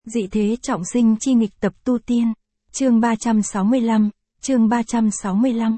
Dị thế trọng sinh chi nghịch tập tu tiên. Chương 365, chương 365.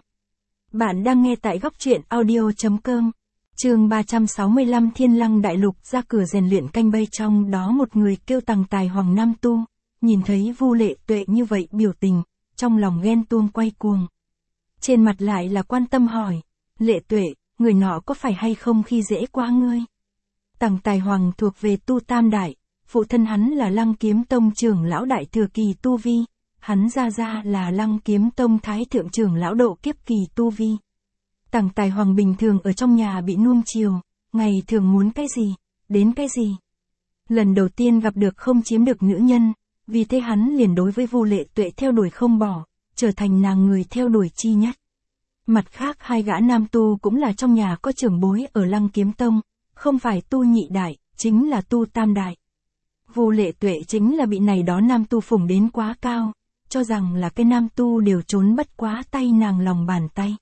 Bạn đang nghe tại góc truyện audio.com. Chương 365 Thiên Lăng Đại Lục ra cửa rèn luyện canh bây, trong đó một người kêu Tằng Tài Hoàng Nam Tu, nhìn thấy Vu Lệ Tuệ như vậy biểu tình, trong lòng ghen tuông quay cuồng. Trên mặt lại là quan tâm hỏi, Lệ Tuệ, người nọ có phải hay không khi dễ quá ngươi? Tằng Tài Hoàng thuộc về tu tam đại, phụ thân hắn là Lăng Kiếm Tông trưởng lão đại thừa kỳ tu vi, hắn gia là Lăng Kiếm Tông thái thượng trưởng lão độ kiếp kỳ tu vi. Tằng Tài Hoàng bình thường ở trong nhà bị nuông chiều, ngày thường muốn cái gì, đến cái gì. Lần đầu tiên gặp được không chiếm được nữ nhân, vì thế hắn liền đối với Vu Lệ Tuệ theo đuổi không bỏ, trở thành nàng người theo đuổi chi nhất. Mặt khác hai gã nam tu cũng là trong nhà có trưởng bối ở Lăng Kiếm Tông, không phải tu nhị đại, chính là tu tam đại. Vu Lệ Tuệ chính là bị này đó nam tu phủng đến quá cao, cho rằng là cái nam tu đều trốn bất quá tay nàng lòng bàn tay.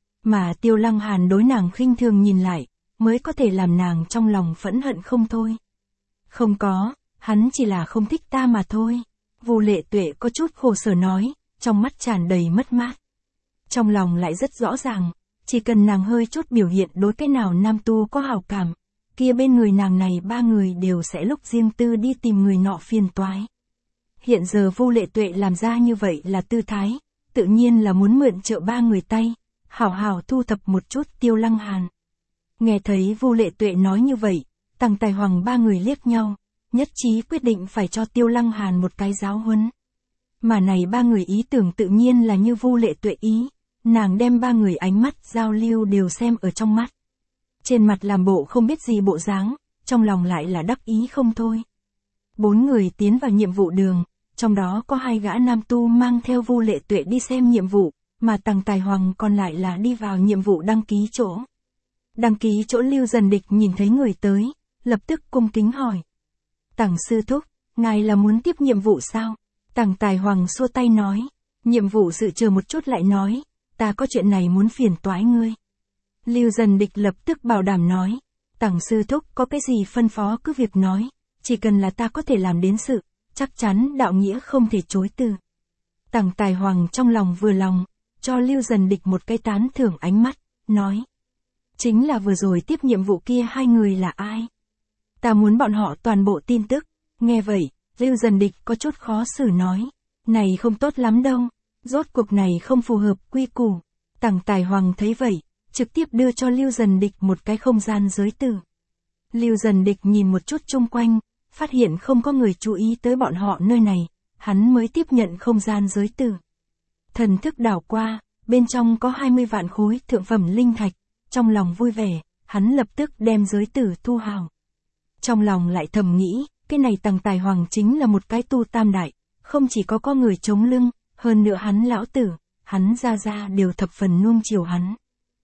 Mà Tiêu Lăng Hàn đối nàng khinh thường nhìn lại, mới có thể làm nàng trong lòng phẫn hận không thôi. Không có, hắn chỉ là không thích ta mà thôi. Vu Lệ Tuệ có chút khổ sở nói, trong mắt tràn đầy mất mát. Trong lòng lại rất rõ ràng, chỉ cần nàng hơi chút biểu hiện đối cái nào nam tu có hảo cảm, kia bên người nàng này ba người đều sẽ lúc riêng tư đi tìm người nọ phiền toái. Hiện giờ Vu Lệ Tuệ làm ra như vậy là tư thái, tự nhiên là muốn mượn trợ ba người tay, hảo hảo thu thập một chút Tiêu Lăng Hàn. Nghe thấy Vu Lệ Tuệ nói như vậy, Tằng Tài Hoàng ba người liếc nhau, nhất trí quyết định phải cho Tiêu Lăng Hàn một cái giáo huấn. Mà này ba người ý tưởng tự nhiên là như Vu Lệ Tuệ ý, nàng đem ba người ánh mắt giao lưu đều xem ở trong mắt. Trên mặt làm bộ không biết gì bộ dáng, trong lòng lại là đắc ý không thôi. Bốn người tiến vào nhiệm vụ đường, trong đó có hai gã nam tu mang theo Vu Lệ Tuệ đi xem nhiệm vụ, mà Tằng Tài Hoàng còn lại là đi vào nhiệm vụ đăng ký chỗ. Đăng ký chỗ Lưu Dần Địch nhìn thấy người tới, lập tức cung kính hỏi. Tằng sư thúc, ngài là muốn tiếp nhiệm vụ sao? Tằng Tài Hoàng xua tay nói, nhiệm vụ sự chờ một chút lại nói, ta có chuyện này muốn phiền toái ngươi. Lưu Dần Địch lập tức bảo đảm nói, Tằng sư thúc có cái gì phân phó cứ việc nói, chỉ cần là ta có thể làm đến sự, chắc chắn đạo nghĩa không thể chối từ. Tằng Tài Hoàng trong lòng vừa lòng, cho Lưu Dần Địch một cái tán thưởng ánh mắt, nói. Chính là vừa rồi tiếp nhiệm vụ kia hai người là ai? Ta muốn bọn họ toàn bộ tin tức. Nghe vậy, Lưu Dần Địch có chút khó xử nói. Này không tốt lắm đâu, rốt cuộc này không phù hợp quy củ. Tằng Tài Hoàng thấy vậy, trực tiếp đưa cho Lưu Dần Địch một cái không gian giới tử. Lưu Dần Địch nhìn một chút chung quanh, phát hiện không có người chú ý tới bọn họ nơi này, hắn mới tiếp nhận không gian giới tử. Thần thức đảo qua, bên trong có 20 vạn khối thượng phẩm linh thạch, trong lòng vui vẻ, hắn lập tức đem giới tử thu hào. Trong lòng lại thầm nghĩ, cái này Tằng Tài Hoàng chính là một cái tu tam đại, không chỉ có người chống lưng, hơn nữa hắn lão tử, hắn gia đều thập phần nuông chiều hắn.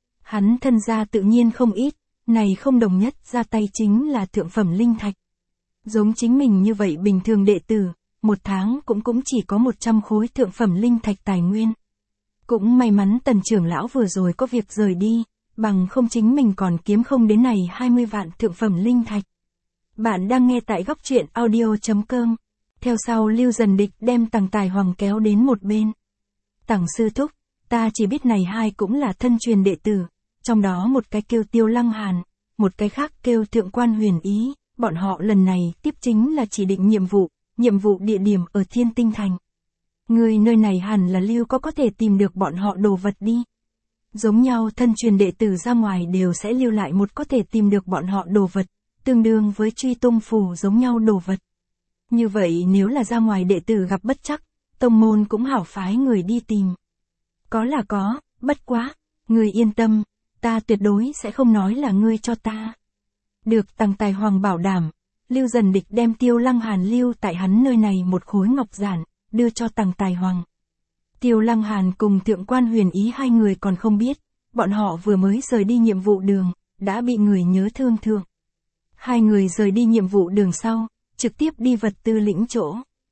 Hắn thân gia tự nhiên không ít, này không đồng nhất ra tay chính là thượng phẩm linh thạch. Giống chính mình như vậy bình thường đệ tử, một tháng cũng chỉ có 100 khối thượng phẩm linh thạch tài nguyên. Cũng may mắn Tần trưởng lão vừa rồi có việc rời đi, bằng không chính mình còn kiếm không đến này 20 vạn thượng phẩm linh thạch. Bạn đang nghe tại góc truyện audio.com. Theo sau Lưu Dần Địch đem Tằng Tài Hoàng kéo đến một bên. Tằng sư thúc, ta chỉ biết này hai cũng là thân truyền đệ tử, trong đó một cái kêu Tiêu Lăng Hàn, một cái khác kêu Thượng Quan Huyền Ý, bọn họ lần này tiếp chính là chỉ định nhiệm vụ địa điểm ở Thiên Tinh Thành. Người nơi này hẳn là Lưu có thể tìm được bọn họ đồ vật đi. Giống nhau thân truyền đệ tử ra ngoài đều sẽ lưu lại một có thể tìm được bọn họ đồ vật, tương đương với truy tung phù giống nhau đồ vật. Như vậy nếu là ra ngoài đệ tử gặp bất trắc, tông môn cũng hảo phái người đi tìm. Có là có, bất quá, người yên tâm, ta tuyệt đối sẽ không nói là ngươi cho ta. Được Tằng Tài Hoàng bảo đảm, Lưu Dần Địch đem Tiêu Lăng Hàn lưu tại hắn nơi này một khối ngọc giản, đưa cho Tằng Tài Hoàng. Tiêu Lăng Hàn cùng Thượng Quan Huyền Ý hai người còn không biết, bọn họ vừa mới rời đi nhiệm vụ đường, đã bị người nhớ thương thượng. Hai người rời đi nhiệm vụ đường sau, trực tiếp đi vật tư lĩnh chỗ.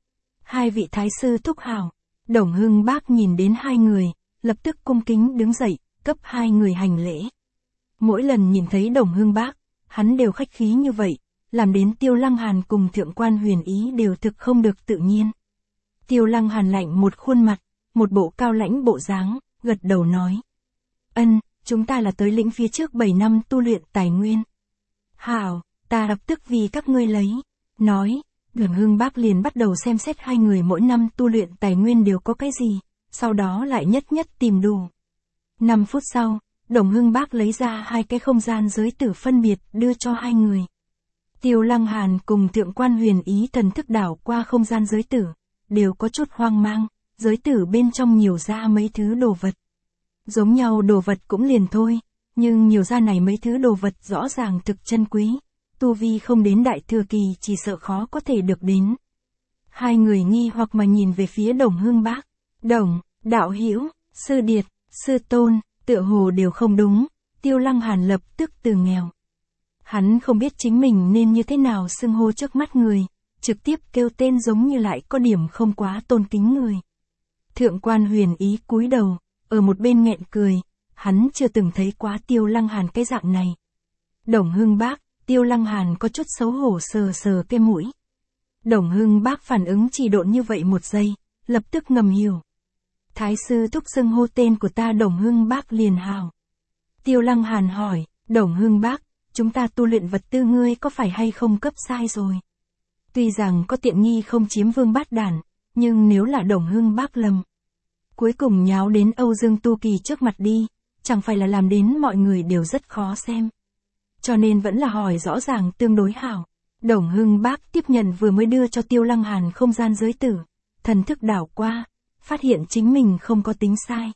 Hai vị thái sư thúc hảo, Đồng Hưng Bác nhìn đến hai người, lập tức cung kính đứng dậy, cấp hai người hành lễ. Mỗi lần nhìn thấy Đồng Hưng Bác, hắn đều khách khí như vậy, làm đến Tiêu Lăng Hàn cùng Thượng quan Huyền Ý đều thực không được tự nhiên. Tiêu Lăng Hàn lạnh một khuôn mặt, một bộ cao lãnh bộ dáng, gật đầu nói. Chúng ta là tới lĩnh phía trước 7 năm tu luyện tài nguyên. Hảo, ta lập tức vì các ngươi lấy. Nói, Đồng Hưng Bác liền bắt đầu xem xét hai người mỗi năm tu luyện tài nguyên đều có cái gì, sau đó lại nhất nhất tìm đủ. 5 phút sau, Đồng Hưng Bác lấy ra 2 cái không gian giới tử phân biệt đưa cho hai người. Tiêu Lăng Hàn cùng Thượng quan Huyền Ý thần thức đảo qua không gian giới tử, đều có chút hoang mang, giới tử bên trong nhiều ra mấy thứ đồ vật. Giống nhau đồ vật cũng liền thôi, nhưng nhiều ra này mấy thứ đồ vật rõ ràng thực chân quý, tu vi không đến đại thừa kỳ chỉ sợ khó có thể được đến. Hai người nghi hoặc mà nhìn về phía Đồng Hưng Bác. Đồng, đạo hữu, sư điệt, sư tôn, tựa hồ đều không đúng, Tiêu Lăng Hàn lập tức từ nghèo. Hắn không biết chính mình nên như thế nào xưng hô trước mắt người, trực tiếp kêu tên giống như lại có điểm không quá tôn kính người. Thượng quan Huyền Ý cúi đầu, ở một bên nghẹn cười, hắn chưa từng thấy quá Tiêu Lăng Hàn cái dạng này. Đồng Hưng Bác, Tiêu Lăng Hàn có chút xấu hổ sờ sờ cái mũi. Đồng Hưng Bác phản ứng chỉ độn như vậy một giây, lập tức ngầm hiểu. Thái sư thúc xưng hô tên của ta Đồng Hưng Bác liền hào. Tiêu Lăng Hàn hỏi, Đồng Hưng Bác, chúng ta tu luyện vật tư ngươi có phải hay không cấp sai rồi? Tuy rằng có tiện nghi không chiếm vương bát đản, nhưng nếu là Đồng Hưng Bác lầm, cuối cùng nháo đến Âu Dương Tu Kỳ trước mặt đi, chẳng phải là làm đến mọi người đều rất khó xem. Cho nên vẫn là hỏi rõ ràng tương đối hảo. Đồng Hưng Bác tiếp nhận vừa mới đưa cho Tiêu Lăng Hàn không gian giới tử, thần thức đảo qua, phát hiện chính mình không có tính sai.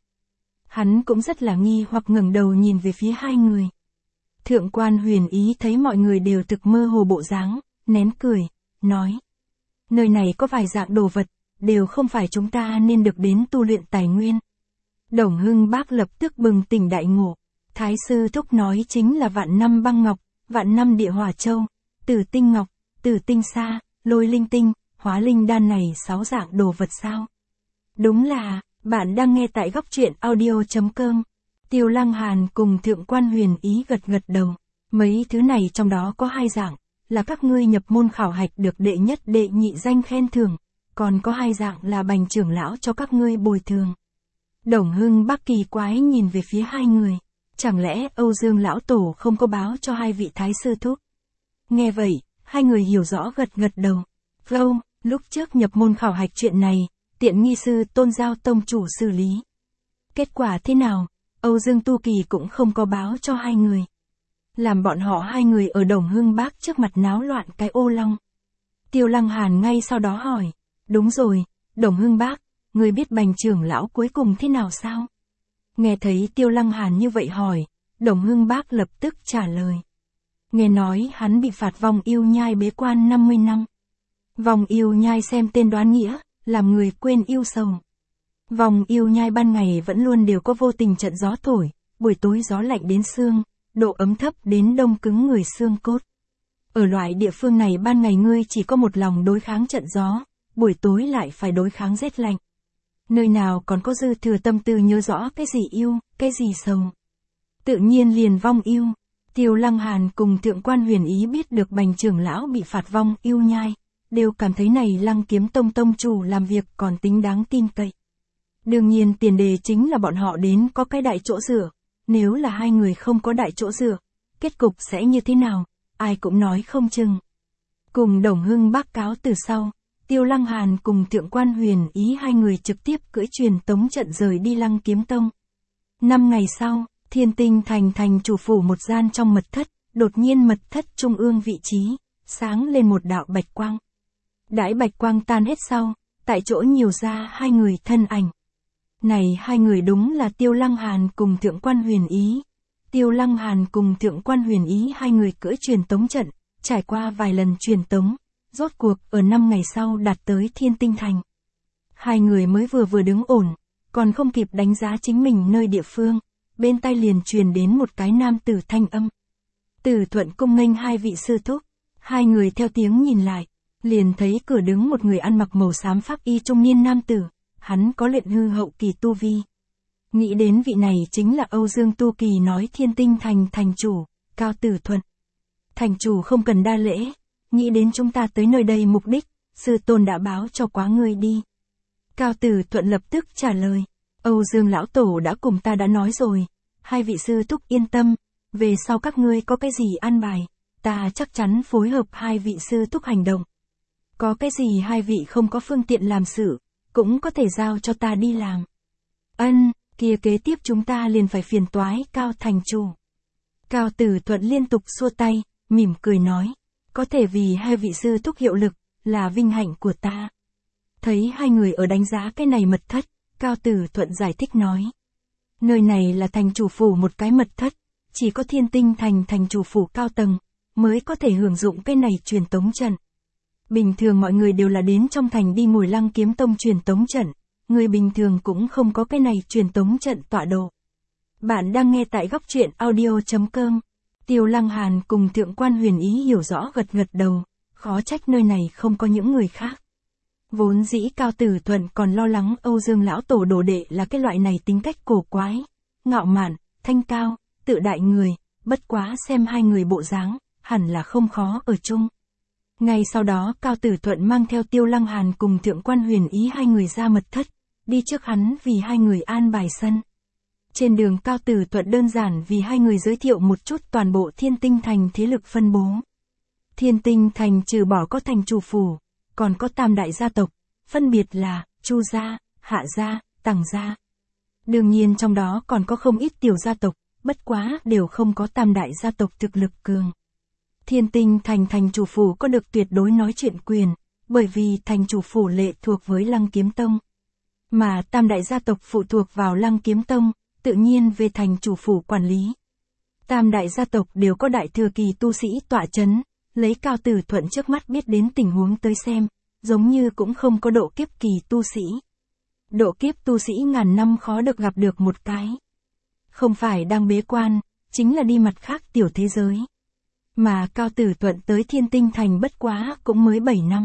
Hắn cũng rất là nghi hoặc ngẩng đầu nhìn về phía hai người. Thượng quan Huyền Ý thấy mọi người đều thực mơ hồ bộ dáng, nén cười, nói. Nơi này có vài dạng đồ vật, đều không phải chúng ta nên được đến tu luyện tài nguyên. Đồng Hưng Bác lập tức bừng tỉnh đại ngộ. Thái sư thúc nói chính là vạn năm băng ngọc, vạn năm địa hỏa châu, tử tinh ngọc, tử tinh sa, lôi linh tinh, hóa linh đan này 6 dạng đồ vật sao? Đúng là, bạn đang nghe tại góc truyện audio.com. Tiêu Lăng Hàn cùng Thượng quan Huyền Ý gật gật đầu. Mấy thứ này trong đó có 2 dạng, là các ngươi nhập môn khảo hạch được đệ nhất đệ nhị danh khen thưởng, còn có 2 dạng là bành trưởng lão cho các ngươi bồi thường. Đồng Hưng Bác kỳ quái nhìn về phía hai người. Chẳng lẽ Âu Dương lão tổ không có báo cho hai vị thái sư thúc? Nghe vậy, hai người hiểu rõ gật gật đầu. Vâng, lúc trước nhập môn khảo hạch chuyện này, tiện nghi sư Tôn giao tông chủ xử lý. Kết quả thế nào? Âu Dương Tu Kỳ cũng không có báo cho hai người. Làm bọn họ hai người ở Đồng Hưng Bác trước mặt náo loạn cái ô long. Tiêu Lăng Hàn ngay sau đó hỏi. Đúng rồi, Đồng Hưng Bác, người biết bành trưởng lão cuối cùng thế nào sao? Nghe thấy Tiêu Lăng Hàn như vậy hỏi, Đồng Hưng Bác lập tức trả lời. Nghe nói hắn bị phạt vòng yêu nhai bế quan 50 năm. Vòng yêu nhai xem tên đoán nghĩa, làm người quên yêu sầu. Vòng yêu nhai ban ngày vẫn luôn đều có vô tình trận gió thổi, buổi tối gió lạnh đến xương, độ ấm thấp đến đông cứng người xương cốt. Ở loại địa phương này ban ngày ngươi chỉ có một lòng đối kháng trận gió, buổi tối lại phải đối kháng rét lạnh. Nơi nào còn có dư thừa tâm tư nhớ rõ cái gì yêu, cái gì sầu. Tự nhiên liền vong yêu. Tiêu Lăng Hàn cùng Thượng quan Huyền Ý biết được bành trưởng lão bị phạt vong yêu nhai, đều cảm thấy này Lăng Kiếm Tông tông chủ làm việc còn tính đáng tin cậy. Đương nhiên tiền đề chính là bọn họ đến có cái đại chỗ dựa, nếu là hai người không có đại chỗ dựa, kết cục sẽ như thế nào, ai cũng nói không chừng. Cùng Đồng Hưng Bác cáo từ sau, Tiêu Lăng Hàn cùng Thượng quan Huyền Ý hai người trực tiếp cưỡi truyền tống trận rời đi Lăng Kiếm Tông. 5 ngày sau, Thiên Tinh thành thành chủ phủ một gian trong mật thất, đột nhiên mật thất trung ương vị trí, sáng lên một đạo bạch quang. Đãi bạch quang tan hết sau, tại chỗ nhiều ra hai người thân ảnh. Này hai người đúng là Tiêu Lăng Hàn cùng Thượng quan Huyền Ý. Tiêu Lăng Hàn cùng Thượng quan Huyền Ý hai người cưỡi truyền tống trận, trải qua vài lần truyền tống, rốt cuộc ở 5 ngày sau đạt tới Thiên Tinh thành. Hai người mới vừa đứng ổn, còn không kịp đánh giá chính mình nơi địa phương, bên tai liền truyền đến một cái nam tử thanh âm. Tử Thuận cung nghênh hai vị sư thúc. Hai người theo tiếng nhìn lại, liền thấy cửa đứng một người ăn mặc màu xám pháp y trung niên nam tử, hắn có luyện hư hậu kỳ tu vi. Nghĩ đến vị này chính là Âu Dương Tu Kỳ nói Thiên Tinh thành thành chủ, Cao Tử Thuận. Thành chủ không cần đa lễ, nghĩ đến chúng ta tới nơi đây mục đích, sư tôn đã báo cho quá ngươi đi. Cao Tử Thuận lập tức trả lời, Âu Dương lão tổ đã cùng ta đã nói rồi, hai vị sư thúc yên tâm, về sau các ngươi có cái gì an bài, ta chắc chắn phối hợp hai vị sư thúc hành động. Có cái gì hai vị không có phương tiện làm sự, cũng có thể giao cho ta đi làm. Ân, kia kế tiếp chúng ta liền phải phiền toái Cao thành chủ. Cao Tử Thuận liên tục xua tay, mỉm cười nói, có thể vì hai vị sư thúc hiệu lực, là vinh hạnh của ta. Thấy hai người ở đánh giá cái này mật thất, Cao Tử Thuận giải thích nói. Nơi này là thành chủ phủ một cái mật thất, chỉ có Thiên Tinh thành thành chủ phủ cao tầng, mới có thể hưởng dụng cái này truyền tống trận. Bình thường mọi người đều là đến trong thành đi ngồi Lăng Kiếm Tông truyền tống trận, người bình thường cũng không có cái này truyền tống trận tọa độ. Bạn đang nghe tại góc truyện audio.com. Tiêu Lăng Hàn cùng Thượng quan Huyền Ý hiểu rõ gật gật đầu, khó trách nơi này không có những người khác. Vốn dĩ Cao Tử Thuận còn lo lắng Âu Dương lão tổ đồ đệ là cái loại này tính cách cổ quái, ngạo mạn, thanh cao, tự đại người, bất quá xem hai người bộ dáng, hẳn là không khó ở chung. Ngay sau đó Cao Tử Thuận mang theo Tiêu Lăng Hàn cùng Thượng quan Huyền Ý hai người ra mật thất, đi trước hắn vì hai người an bài sân. Trên đường Cao Tử Thuận đơn giản vì hai người giới thiệu một chút toàn bộ Thiên Tinh thành thế lực phân bố. Thiên Tinh thành trừ bỏ có thành chủ phủ, còn có tam đại gia tộc, phân biệt là Chu gia, Hạ gia, Tằng gia. Đương nhiên trong đó còn có không ít tiểu gia tộc, bất quá đều không có tam đại gia tộc thực lực cường. Thiên Tinh thành thành chủ phủ có được tuyệt đối nói chuyện quyền, bởi vì thành chủ phủ lệ thuộc với Lăng Kiếm Tông. Mà tam đại gia tộc phụ thuộc vào Lăng Kiếm Tông, tự nhiên về thành chủ phủ quản lý. Tam đại gia tộc đều có đại thừa kỳ tu sĩ tọa chấn, lấy Cao Tử Thuận trước mắt biết đến tình huống tới xem, giống như cũng không có độ kiếp kỳ tu sĩ. Độ kiếp tu sĩ ngàn năm khó được gặp được một cái. Không phải đang bế quan, chính là đi mặt khác tiểu thế giới. Mà Cao Tử Thuận tới Thiên Tinh thành bất quá cũng mới 7 năm.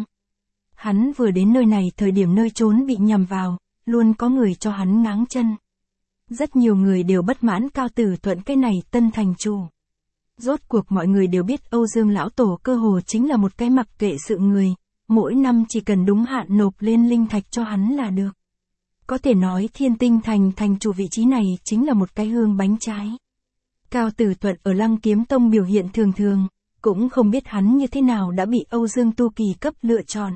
Hắn vừa đến nơi này thời điểm nơi trốn bị nhằm vào, luôn có người cho hắn ngáng chân. Rất nhiều người đều bất mãn Cao Tử Thuận cái này tân thành chủ. Rốt cuộc mọi người đều biết Âu Dương lão tổ cơ hồ chính là một cái mặc kệ sự người, mỗi năm chỉ cần đúng hạn nộp lên linh thạch cho hắn là được. Có thể nói Thiên Tinh thành thành chủ vị trí này chính là một cái hương bánh trái. Cao Tử Thuận ở Lăng Kiếm Tông biểu hiện thường thường, cũng không biết hắn như thế nào đã bị Âu Dương Tu Kỳ cấp lựa chọn.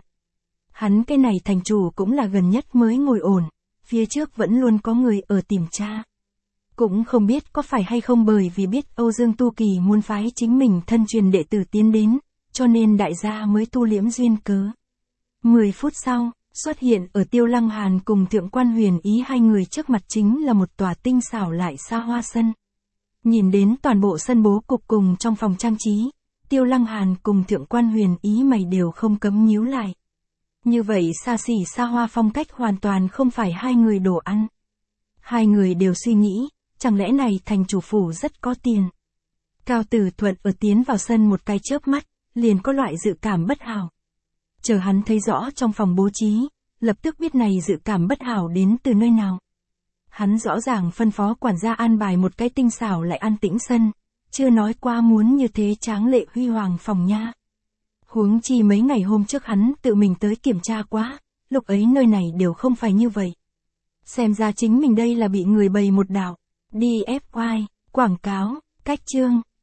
Hắn cái này thành chủ cũng là gần nhất mới ngồi ổn, phía trước vẫn luôn có người ở tìm tra. Cũng không biết có phải hay không bởi vì biết Âu Dương Tu Kỳ muốn phái chính mình thân truyền đệ tử tiến đến, cho nên đại gia mới tu liễm duyên cớ. 10 phút sau, xuất hiện ở Tiêu Lăng Hàn cùng Thượng quan Huyền Ý hai người trước mặt chính là một tòa tinh xảo lại xa hoa sân. Nhìn đến toàn bộ sân bố cục cùng trong phòng trang trí, Tiêu Lăng Hàn cùng Thượng quan Huyền Ý mày đều không cấm nhíu lại. Như vậy xa xỉ xa hoa phong cách hoàn toàn không phải hai người đồ ăn. Hai người đều suy nghĩ, chẳng lẽ này thành chủ phủ rất có tiền. Cao Tử Thuận ở tiến vào sân một cái chớp mắt, liền có loại dự cảm bất hảo. Chờ hắn thấy rõ trong phòng bố trí, lập tức biết này dự cảm bất hảo đến từ nơi nào. Hắn rõ ràng phân phó quản gia an bài một cái tinh xảo lại an tĩnh sân, chưa nói qua muốn như thế tráng lệ huy hoàng phòng nha. Huống chi mấy ngày hôm trước hắn tự mình tới kiểm tra quá, lúc ấy nơi này đều không phải như vậy. Xem ra chính mình đây là bị người bày một đạo. DFY, quảng cáo, cách chương.